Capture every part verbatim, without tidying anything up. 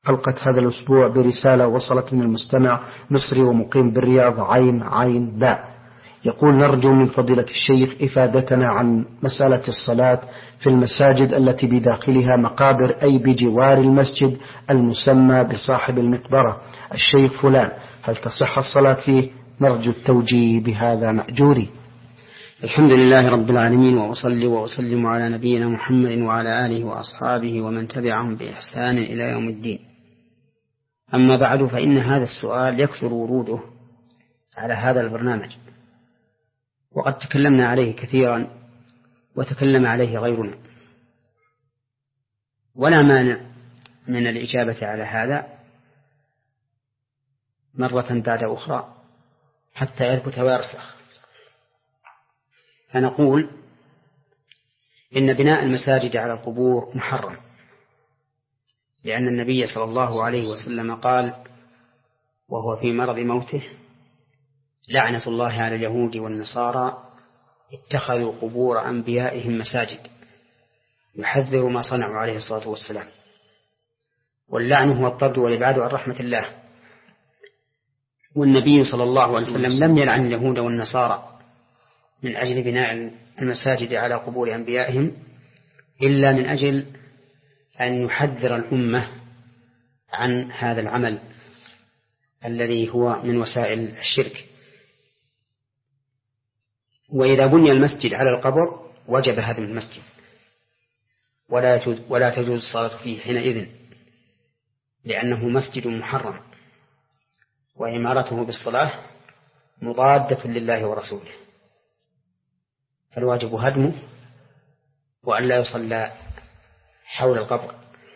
حلقة هذا الأسبوع برسالة وصلت من المستمع مصري ومقيم بالرياض عين عين باء، يقول: نرجو من فضيلة الشيخ إفادتنا عن مسألة الصلاة في المساجد التي بداخلها مقابر، أي بجوار المسجد المسمى بصاحب المقبرة الشيخ فلان، هل تصح الصلاة فيه؟ نرجو التوجيه بهذا مأجوري. الحمد لله رب العالمين، وأصلي وأسلم على نبينا محمد وعلى آله وأصحابه ومن تبعهم بإحسان إلى يوم الدين. أما بعد، فإن هذا السؤال يكثر وروده على هذا البرنامج، وقد تكلمنا عليه كثيرا وتكلم عليه غيرنا، ولا مانع من الإجابة على هذا مرة بعد أخرى حتى يثبت ويرسخ. فنقول إن بناء المساجد على القبور محرم، لأن النبي صلى الله عليه وسلم قال وهو في مرض موته: لعنة الله على اليهود والنصارى اتخذوا قبور أنبيائهم مساجد، يحذر ما صنعوا عليه الصلاة والسلام. واللعن هو الطرد والإبعاد عن رحمة الله، والنبي صلى الله عليه وسلم لم يلعن اليهود والنصارى من أجل بناء المساجد على قبور أنبيائهم إلا من أجل أن يحذر الأمة عن هذا العمل الذي هو من وسائل الشرك. وإذا بني المسجد على القبر وجب هدم المسجد، ولا تجوز, ولا تجوز الصلاة فيه حينئذ، لأنه مسجد محرم، وإمارته بالصلاة مضادة لله ورسوله، فالواجب هدمه وأن لا يصلى حول القبر.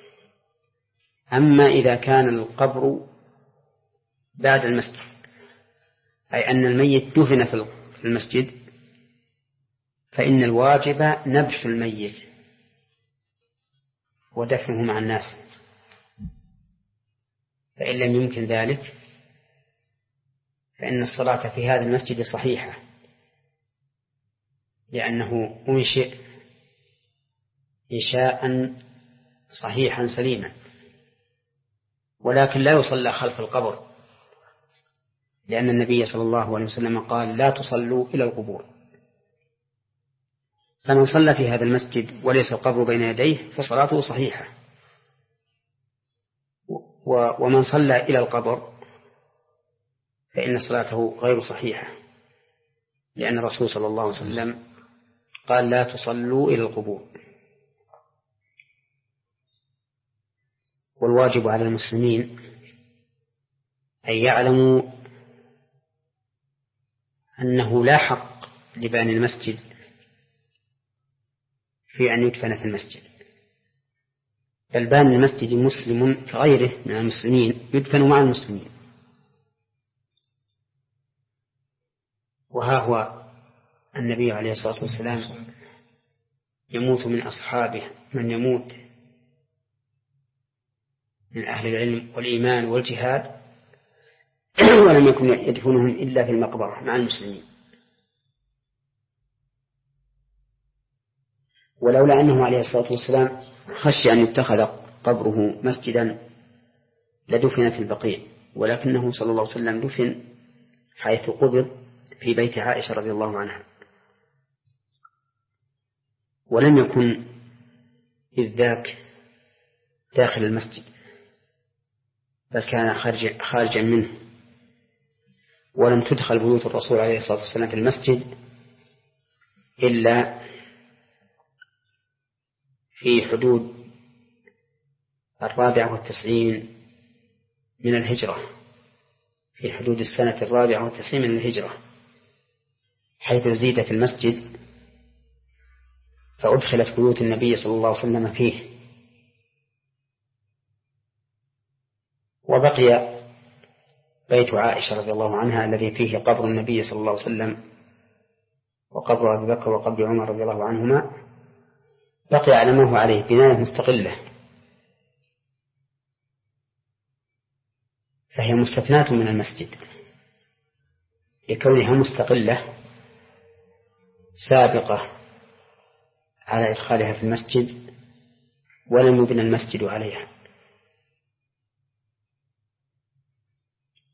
أما إذا كان القبر بعد المسجد، أي أن الميت دفن في المسجد، فإن الواجب نبش الميت ودفنه مع الناس، فإن لم يمكن ذلك فإن الصلاة في هذا المسجد صحيحة، لأنه أنشئ إنشاء صحيحا سليما، ولكن لا يصلى خلف القبر، لأن النبي صلى الله عليه وسلم قال: لا تصلوا إلى القبور. فمن صلى في هذا المسجد وليس القبر بين يديه فصلاته صحيحة، ومن صلى إلى القبر فإن صلاته غير صحيحة، لأن الرسول صلى الله عليه وسلم قال: لا تصلوا إلى القبور. والواجب على المسلمين أن يعلموا أنه لا حق لبني المسجد في أن يدفن في المسجد، بل باني المسجد مسلم كغيره من المسلمين يدفن مع المسلمين. وها هو النبي عليه الصلاة والسلام يموت من أصحابه من يموت من أهل العلم والإيمان والجهاد، ولم يكن يدفنهم إلا في المقبرة مع المسلمين. ولولا أنه عليه الصلاة والسلام خشي أن يتخذ قبره مسجدا لدفن في البقيع، ولكنه صلى الله عليه وسلم دفن حيث قبض في بيت عائشة رضي الله عنها، ولم يكن إذ ذاك داخل المسجد، بل كان خارج خارجا منه. ولم تدخل بيوت الرسول عليه الصلاة والسلام في المسجد إلا في حدود الرابعة والتسعين من الهجرة، في حدود السنة الرابعة والتسعين من الهجرة، حيث زيد في المسجد فأدخلت بيوت النبي صلى الله عليه وسلم فيه. وبقي بيت عائشة رضي الله عنها الذي فيه قبر النبي صلى الله عليه وسلم وقبر أبي بكر وقبر عمر رضي الله عنهما، بقي على ما هو عليه بناية مستقلة، فهي مستثناة من المسجد لكونها مستقلة سابقة على إدخالها في المسجد، ولم يبنى المسجد عليها.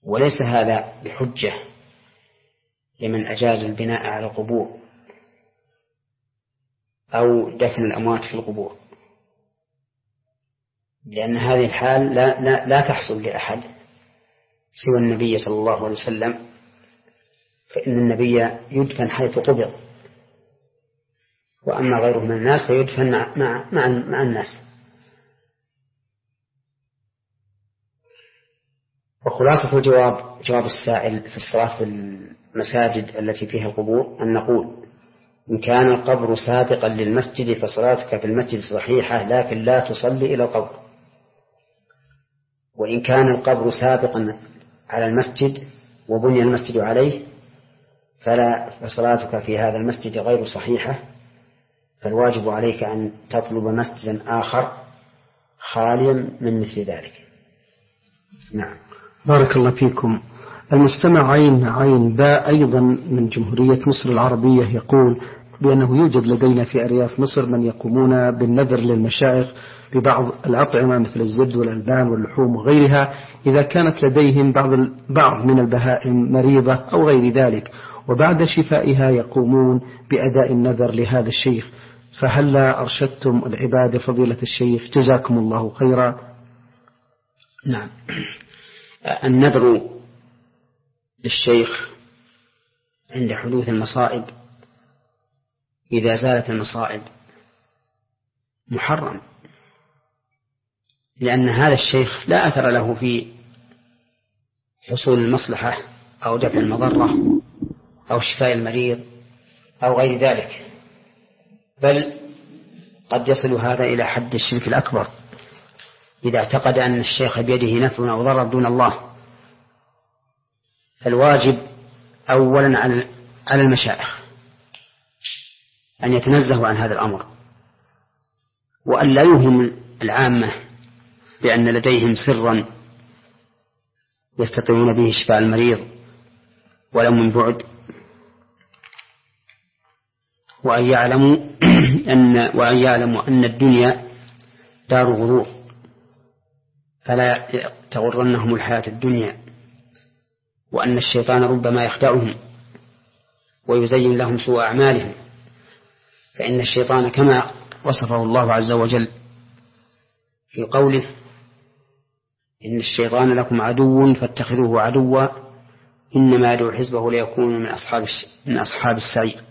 وليس هذا بحجة لمن أجاز البناء على القبور أو دفن الأموات في القبور، لأن هذه الحال لا, لا, لا تحصل لأحد سوى النبي صلى الله عليه وسلم، فإن النبي يدفن حيث قبر، وأما غيره من الناس فيدفن مع, مع, مع, مع الناس. وخلاصة الجواب جواب السائل في الصلاة في المساجد التي فيها القبور أن نقول: إن كان القبر سابقا للمسجد فصلاتك في المسجد صحيحة، لكن لا تصلي إلى القبر. وإن كان القبر سابقا على المسجد وبني المسجد عليه فلا فصلاتك في هذا المسجد غير صحيحة، فالواجب عليك أن تطلب مسجدا آخر خاليا من مثل ذلك. نعم. بارك الله فيكم. المستمع عين عين باء أيضا من جمهورية مصر العربية يقول بأنه يوجد لدينا في أرياف مصر من يقومون بالنذر للمشايخ ببعض الأطعمة مثل الزبد والألبان واللحوم وغيرها إذا كانت لديهم بعض بعض من البهائم مريضة أو غير ذلك، وبعد شفائها يقومون بأداء النذر لهذا الشيخ، فهل أرشدتم العباد فضيلة الشيخ جزاكم الله خيرا؟ نعم. النذر للشيخ عند حدوث المصائب إذا زالت المصائب محرم، لأن هذا الشيخ لا أثر له في حصول المصلحة أو دفع المضرة أو شفاء المريض أو غير ذلك، بل قد يصل هذا إلى حد الشرك الأكبر إذا اعتقد أن الشيخ بيده نفع أو ضرر دون الله. فالواجب أولا على المشايخ أن يتنزهوا عن هذا الأمر، وأن لا يوهم العامة بأن لديهم سرا يستطيعون به شفاء المريض ولو من بعد، وأن يعلموا أن وأن يعلموا أن الدنيا دار غرور، فلا تغرنهم الحياة الدنيا، وأن الشيطان ربما يخدعهم ويزين لهم سوء أعمالهم، فإن الشيطان كما وصفه الله عز وجل في قوله: إن الشيطان لكم عدو فاتخذوه عدوا إنما يدعو حزبه ليكونوا من أصحاب من أصحاب السعير.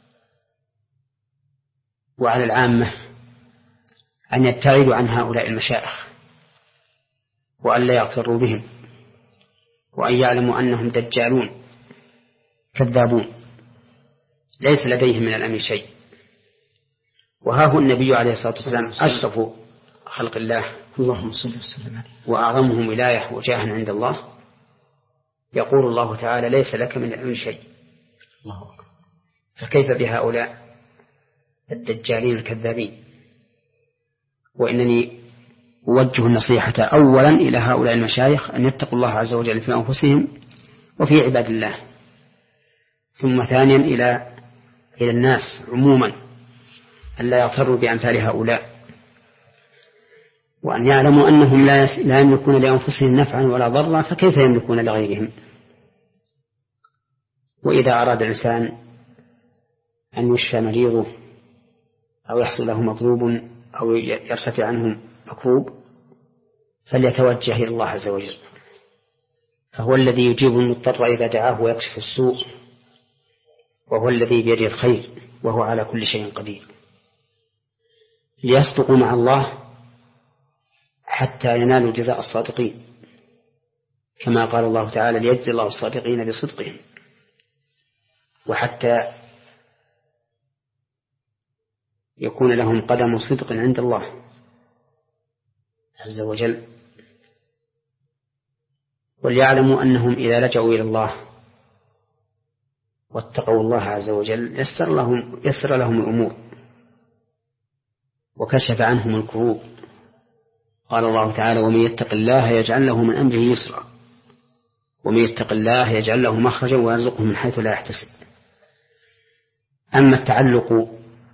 وعلى العامة أن يبتعدوا عن هؤلاء المشايخ وأن لا يغتروا بهم، وأن يعلموا أنهم دجالون كذابون ليس لديهم من الأمر شيء. وها هو النبي عليه الصلاة والسلام أشرف خلق الله اللهم صل وسلم عليه وأعظمهم ولاية وجاها عند الله، يقول الله تعالى: ليس لك من الأمر شيء. الله أكبر. فكيف بهؤلاء الدجالين الكذابين؟ وإنني أوجه النصيحة أولا إلى هؤلاء المشايخ أن يتقوا الله عز وجل في أنفسهم وفي عباد الله، ثم ثانيا إلى إلى الناس عموما أن لا يغتروا بأمثال هؤلاء، وأن يعلموا أنهم لا يملكون لأنفسهم نفعا ولا ضرا، فكيف يملكون لغيرهم؟ وإذا أراد الإنسان أن يشفى مريضه أو يحصل له مطلوب أو يرتفع عنه مكروب فليتوجه إلى الله عز وجل، فهو الذي يجيب المضطر إذا دعاه ويكشف السوء، وهو الذي بيده الخير، وهو على كل شيء قدير. ليصدقوا مع الله حتى ينالوا جزاء الصادقين، كما قال الله تعالى: ليجزي الله الصادقين بصدقهم، وحتى يكون لهم قدم صدق عند الله عز وجل، وليعلموا أنهم إذا لجأوا إلى الله واتقوا الله عز وجل يسر لهم, يسر لهم الأمور وكشف عنهم الكروب. قال الله تعالى: ومن يتق الله يجعل له من أمره يسرا، ومن يتق الله يجعل له مخرجا ويرزقه من حيث لا يحتسب. أما التعلق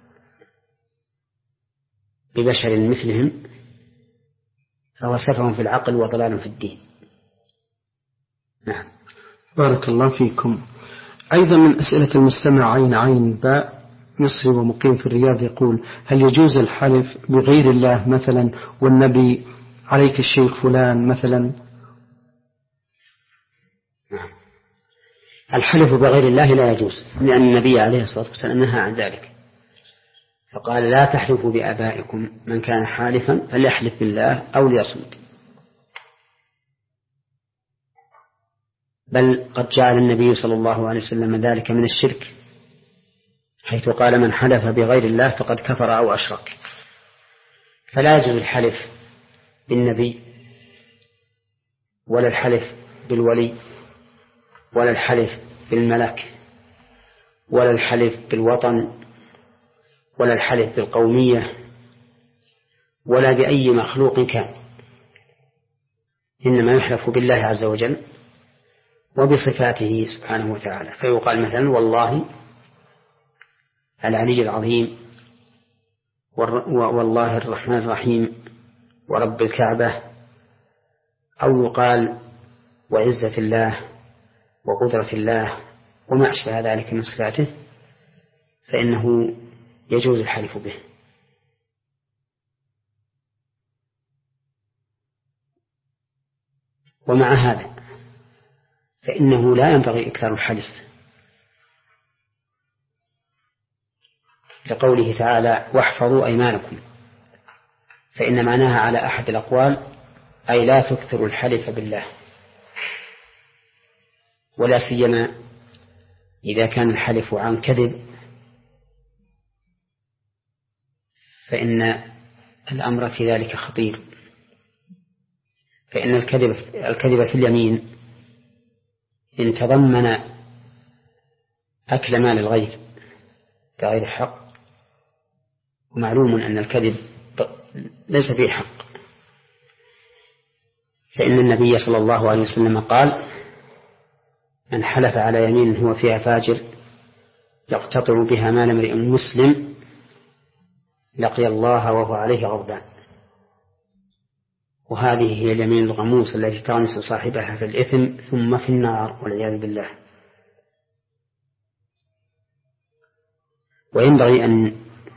ببشر مثلهم فهو سفه في العقل وضلال في الدين، نعم. بارك الله فيكم. أيضا من أسئلة المستمع عين عين باء مصري ومقيم في الرياض يقول: هل يجوز الحلف بغير الله مثلا والنبي عليك الشيخ فلان مثلا؟ نعم. الحلف بغير الله لا يجوز، لأن النبي عليه الصلاة والسلام نهى عن ذلك، فقال: لا تحلفوا بآبائكم، من كان حالفا فليحلف بالله أو ليصمت. بل قد جعل النبي صلى الله عليه وسلم ذلك من الشرك، حيث قال: من حلف بغير الله فقد كفر أو أشرك. فلا يجوز الحلف بالنبي ولا الحلف بالولي ولا الحلف بالملك ولا الحلف بالوطن ولا الحلف بالقومية ولا بأي مخلوق كان، إنما يحلف بالله عز وجل وبصفاته سبحانه وتعالى. فيقال مثلا: والله العلي العظيم، والله الرحمن الرحيم، ورب الكعبة، أو يقال وعزة الله وقدرة الله وما أشبه ذلك من صفاته، فإنه يجوز الحلف به. ومع هذا فإنه لا ينبغي إكثار الحلف، لقوله تعالى: واحفظوا أيمانكم، فإن معناها على أحد الأقوال أي لا تكثروا الحلف بالله، ولا سيما إذا كان الحلف عن كذب، فإن الأمر في ذلك خطير، فإن الكذب الكذب في اليمين إن تضمن أكل مال الغير بغير حق، ومعلوم أن الكذب ليس فيه حق، فإن النبي صلى الله عليه وسلم قال: من حلف على يمين هو فيها فاجر يقتطع بها مال امرئ مسلم لقي الله وهو عليه غضبان. وهذه هي اليمين الغموس التي تغمس صاحبها في الإثم ثم في النار والعياذ بالله. وينبغي أن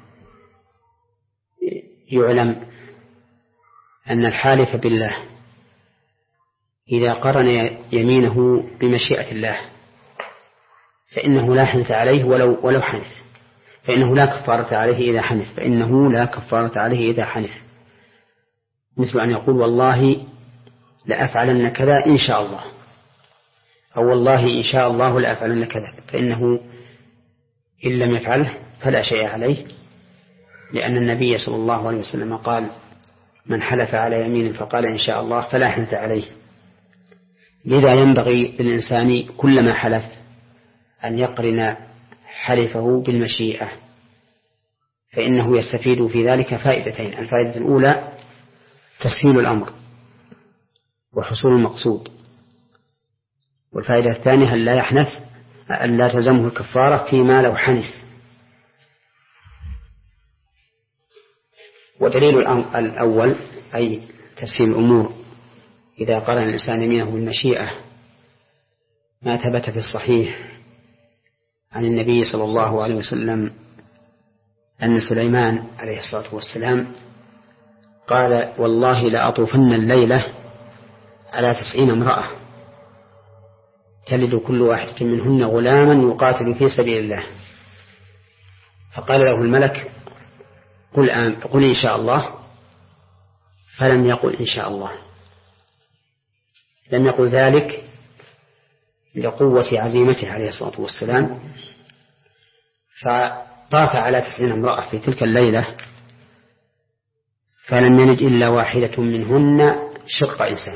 يعلم أن الحالف بالله إذا قرن يمينه بمشيئة الله فإنه لا حنث عليه ولو ولو حنث، فإنه لا كفارة عليه إذا حنث، فإنه لا كفارة عليه إذا حنث. مثل أن يقول: والله لأفعلن كذا إن شاء الله، أو والله إن شاء الله لأفعلن كذا، فإنه إن لم يفعله فلا شيء عليه، لأن النبي صلى الله عليه وسلم قال: من حلف على يمين فقال إن شاء الله فلا حنث عليه. لذا ينبغي للإنسان كلما حلف أن يقرن حلفه بالمشيئة، فإنه يستفيد في ذلك فائدتين: الفائدة الأولى تسهيل الأمر وحصول المقصود، والفائدة الثانية أن لا يحنث، أن لا تلزمه الكفارة فيما لو حنث. ودليل الأول أي تسهيل الأمور إذا قرن الإنسان يمينه بالمشيئة ما ثبت في الصحيح عن النبي صلى الله عليه وسلم أن سليمان عليه الصلاة والسلام قال: والله لأطوفن الليلة على تسعين امرأة تلد كل واحدة منهن غلاما يقاتل في سبيل الله. فقال له الملك: قل, آم قل إن شاء الله، فلم يقل إن شاء الله، لم يقل ذلك لقوة عزيمته عليه الصلاة والسلام، فطاف على تسعين امرأة في تلك الليلة فلم يلد إلا واحدة منهن شق إنسان،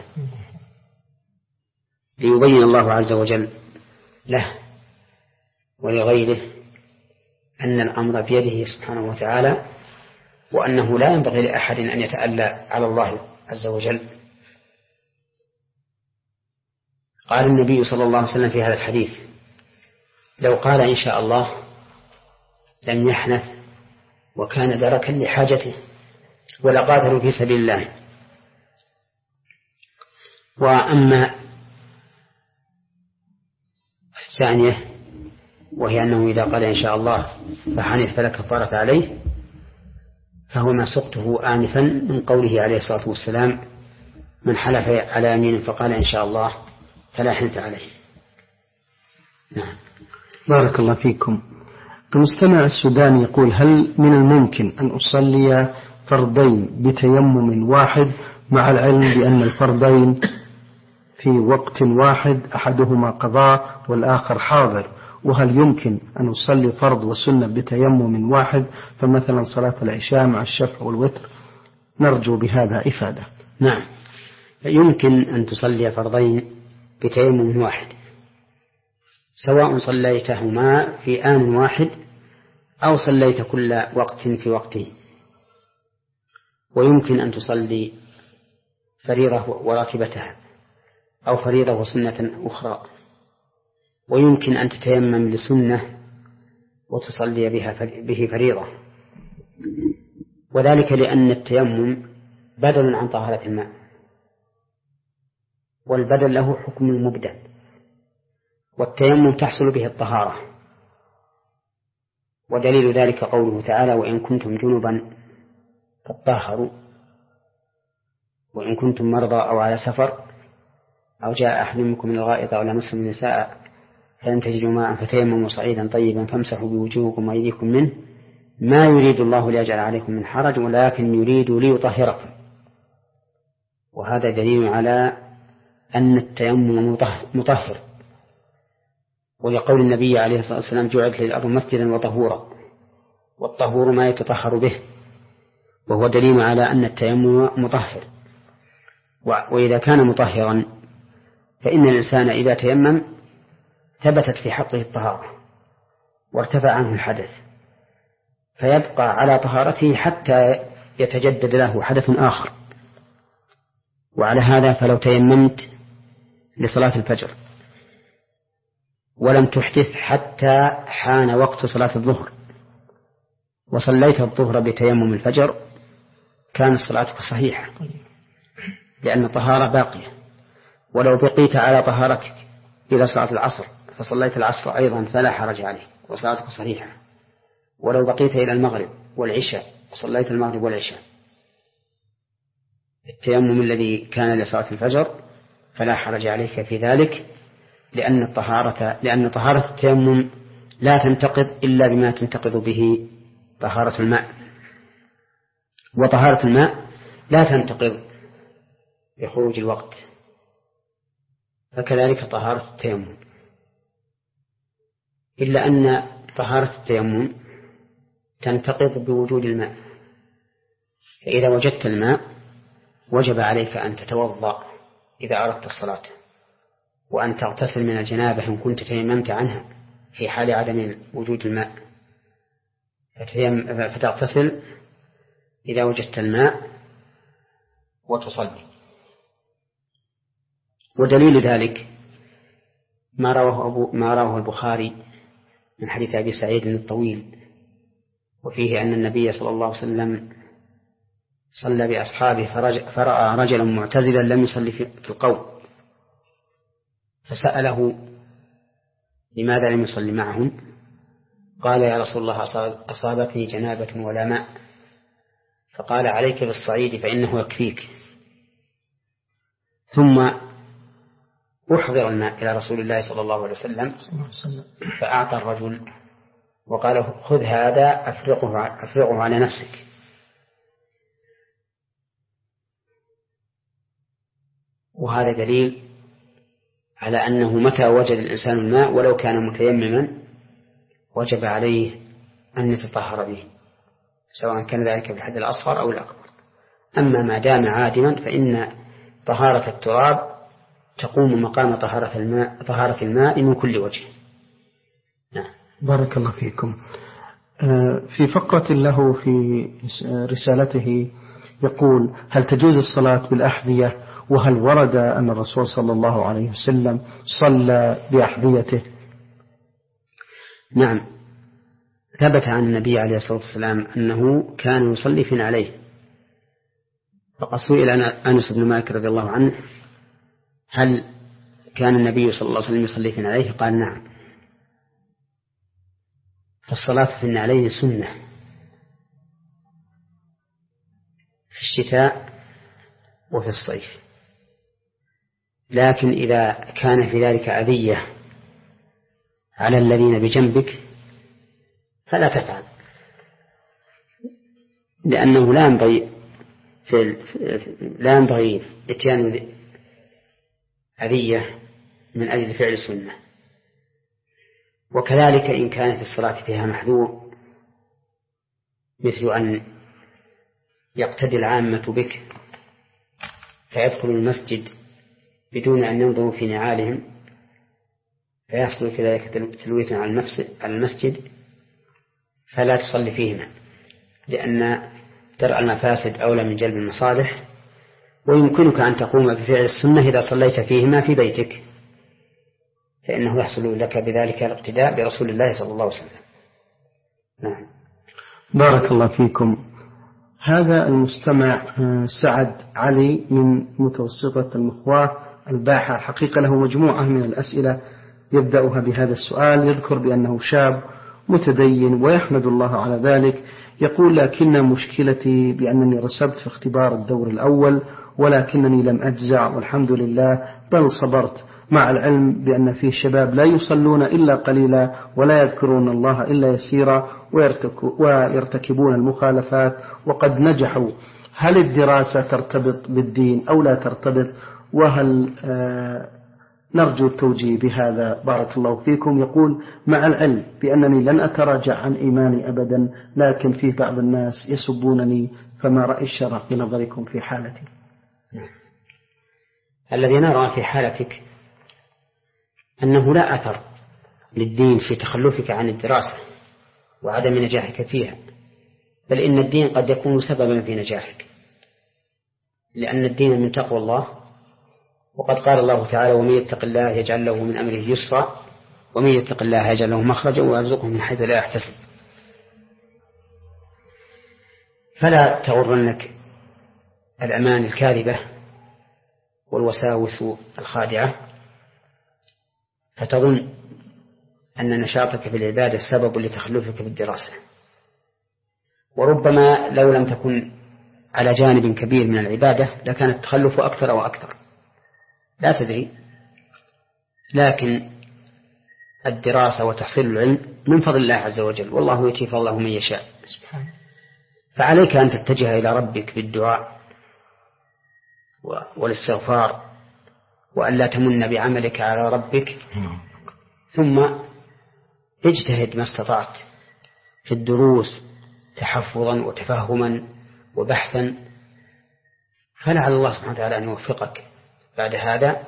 ليبين الله عز وجل له ولغيره أن الأمر بيده سبحانه وتعالى، وأنه لا ينبغي لأحد أن يتألى على الله عز وجل. قال النبي صلى الله عليه وسلم في هذا الحديث: لو قال إن شاء الله لم يحنث وكان دركا لحاجته ولقاتلوا في سبيل الله. وأما الثانية، وهي أنه إذا قال إن شاء الله فحنث فلا كفارة عليه، فهو ما سقته آنفا من قوله عليه الصلاة والسلام: من حلف على يمين فقال إن شاء الله فلا حنث عليه. نعم. بارك الله فيكم. المستمع السوداني يقول: هل من الممكن أن أصلي فرضين بتيمم واحد مع العلم بأن الفرضين في وقت واحد أحدهما قضاء والآخر حاضر؟ وهل يمكن أن أصلي فرض وسنة بتيمم واحد، فمثلا صلاة العشاء مع الشفع والوتر؟ نرجو بهذا إفادة. نعم، يمكن أن تصلي فرضين بتيمم واحد، سواء صليتهما في آن واحد أو صليت كل وقت في وقته. ويمكن أن تصلي فريضة وراتبتها أو فريضة وسنة أخرى، ويمكن أن تتيمم لسنة وتصلي بها به فريضة، وذلك لأن التيمم بدل عن طهارة الماء، والبدل له حكم المبدل، والتيمم تحصل به الطهارة. ودليل ذلك قوله تعالى: وإن كنتم جنبا فاطهروا، وإن كنتم مرضى أو على سفر أو جاء أحد منكم من الغائط أو لمستم النساء فلم تجدوا ماء فتيمموا صعيدا طيبا فامسحوا بوجوهكم وأيديكم منه ما يريد الله ليجعل عليكم من حرج ولكن يريد ليطهركم. وهذا دليل على أن التيمم مطهر، ولقول النبي عليه الصلاة والسلام: جعلت للأرض مسجدا وطهورا، والطهور ما يتطهر به، وهو دليل على أن التيمم مطهر. وإذا كان مطهرا فإن الإنسان إذا تيمم ثبتت في حقه الطهارة وارتفع عنه الحدث، فيبقى على طهارته حتى يتجدد له حدث آخر. وعلى هذا فلو تيممت لصلاة الفجر ولم تحدث حتى حان وقت صلاة الظهر وصليت الظهر بتيمم الفجر كانت صلاتك صحيحة، لأن الطهارة باقية. ولو بقيت على طهارتك إلى صلاة العصر فصليت العصر أيضا فلا حرج عليك وصلاتك صحيحة. ولو بقيت إلى المغرب والعشاء وصليت المغرب والعشاء التيمم الذي كان لصلاة الفجر فلا حرج عليك في ذلك، لأن الطهارة لأن طهارة التيمم لا تنتقض إلا بما تنتقض به طهارة الماء، وطهارة الماء لا تنتقض بخروج الوقت، فكذلك طهارة التيمم، إلا أن طهارة التيمم تنتقض بوجود الماء. فإذا وجدت الماء وجب عليك أن تتوضأ إذا أردت الصلاة، وأن تغتسل من الجنابة إن كنت تيممت عنها في حال عدم وجود الماء، فتغتسل إذا وجدت الماء وتصلي. ودليل ذلك ما رواه, أبو ما رواه البخاري من حديث أبي سعيد الطويل، وفيه أن النبي صلى الله عليه وسلم صلى بأصحابه فرأى رجلا معتزلا لم يصلي في القوم، فسأله لماذا لم يصلي معهم؟ قال: يا رسول الله أصابتني جنابة ولا ماء. فقال: عليك بالصعيد فإنه يكفيك. ثم أحضر الماء إلى رسول الله صلى الله عليه وسلم فأعطى الرجل وقال: خذ هذا أفرغه, أفرغه على نفسك. وهذا دليل على أنه متى وجد الإنسان الماء ولو كان متيمما وجب عليه أن يتطهر به، سواء كان ذلك بالحد الأصغر أو الأكبر. أما ما دام عادما فإن طهارة التراب تقوم مقام طهارة الماء, طهارة الماء من كل وجه. نعم. بارك الله فيكم. في فقرة له في رسالته يقول: هل تجوز الصلاة بالأحذية؟ وهل ورد أن الرسول صلى الله عليه وسلم صلى بأحذيته؟ نعم، ثبت عن النبي عليه الصلاة والسلام أنه كان يصلي في نعليه. فقد سئل أنس بن مالك رضي الله عنه: هل كان النبي صلى الله عليه وسلم يصلي في نعليه؟ قال: نعم. فالصلاة في النعلين سنة في الشتاء وفي الصيف، لكن إذا كان في ذلك أذية على الذين بجنبك فلا تفعل، لأنه لا ينبغي لا ينبغي إتيان أذية من أجل فعل سنة. وكذلك إن كانت الصلاة فيها محذور، مثل أن يقتدي العامة بك فيدخل المسجد بدون أن ينظروا في نعالهم فيحصل كذلك تلويث على المسجد، فلا تصلي فيهما، لأن درء المفاسد أولى من جلب المصالح. ويمكنك أن تقوم بفعل السنة إذا صليت فيهما في بيتك، فإنه يحصل لك بذلك الاقتداء برسول الله صلى الله عليه وسلم. نعم. بارك الله فيكم. هذا المستمع سعد علي من متوسطة المخواة الباحة، حقيقة له مجموعة من الأسئلة يبدأها بهذا السؤال. يذكر بأنه شاب متدين ويحمد الله على ذلك. يقول: لكن مشكلتي بأنني رسبت في اختبار الدور الأول ولكنني لم أجزع والحمد لله، بل صبرت، مع العلم بأن فيه شباب لا يصلون إلا قليلا ولا يذكرون الله إلا يسيرا ويرتكبون المخالفات وقد نجحوا. هل الدراسة ترتبط بالدين أو لا ترتبط؟ وهل آه نرجو التوجيه بهذا؟ بارك الله فيكم. يقول: مع العلم بأنني لن أتراجع عن إيماني أبدا، لكن فيه بعض الناس يسبونني، فما رأي الشرع في نظركم في حالتي؟ الذي نرى في حالتك أنه لا أثر للدين في تخلفك عن الدراسة وعدم نجاحك فيها، بل إن الدين قد يكون سببا في نجاحك، لأن الدين من تقوى الله، وقد قال الله تعالى: ومن يتق الله يجعل له من أمره يسرا ومن يتق الله يجعل له مخرجا ويرزقه من حيث لا يحتسب. فلا تغرنك الأمان الكاذبة والوساوس الخادعة فتظن أن نشاطك في العبادة سبب لتخلفك في الدراسة، وربما لو لم تكن على جانب كبير من العبادة لكان التخلف أكثر وأكثر، لا تدري. لكن الدراسة وتحصيل العلم من فضل الله عز وجل، والله يؤتي فضله من يشاء سبحانه. فعليك أن تتجه إلى ربك بالدعاء والاستغفار، وأن لا تمن بعملك على ربك، ثم اجتهد ما استطعت في الدروس تحفظا وتفهما وبحثا، فلعل الله سبحانه وتعالى أن يوفقك بعد هذا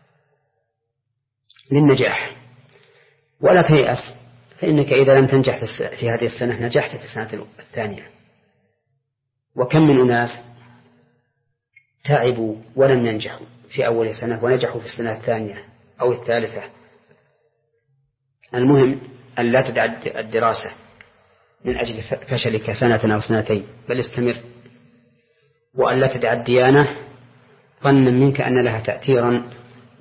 للنجاح. ولا تيأس، فإنك إذا لم تنجح في هذه السنة نجحت في السنة الثانية. وكم من أناس تعبوا ولم ينجحوا في أول سنة ونجحوا في السنة الثانية أو الثالثة. المهم أن لا تدع الدراسة من أجل فشلك سنة أو سنتين، بل استمر. وأن لا تدع الديانة ظنا منك أن لها تأثيرا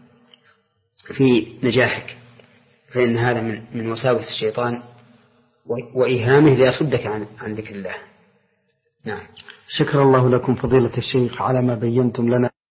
في نجاحك، فإن هذا من من وساوس الشيطان وإيهامه ليصدك عن عن ذكر الله. نعم. شكر الله لكم فضيلة الشيخ على ما بينتم لنا.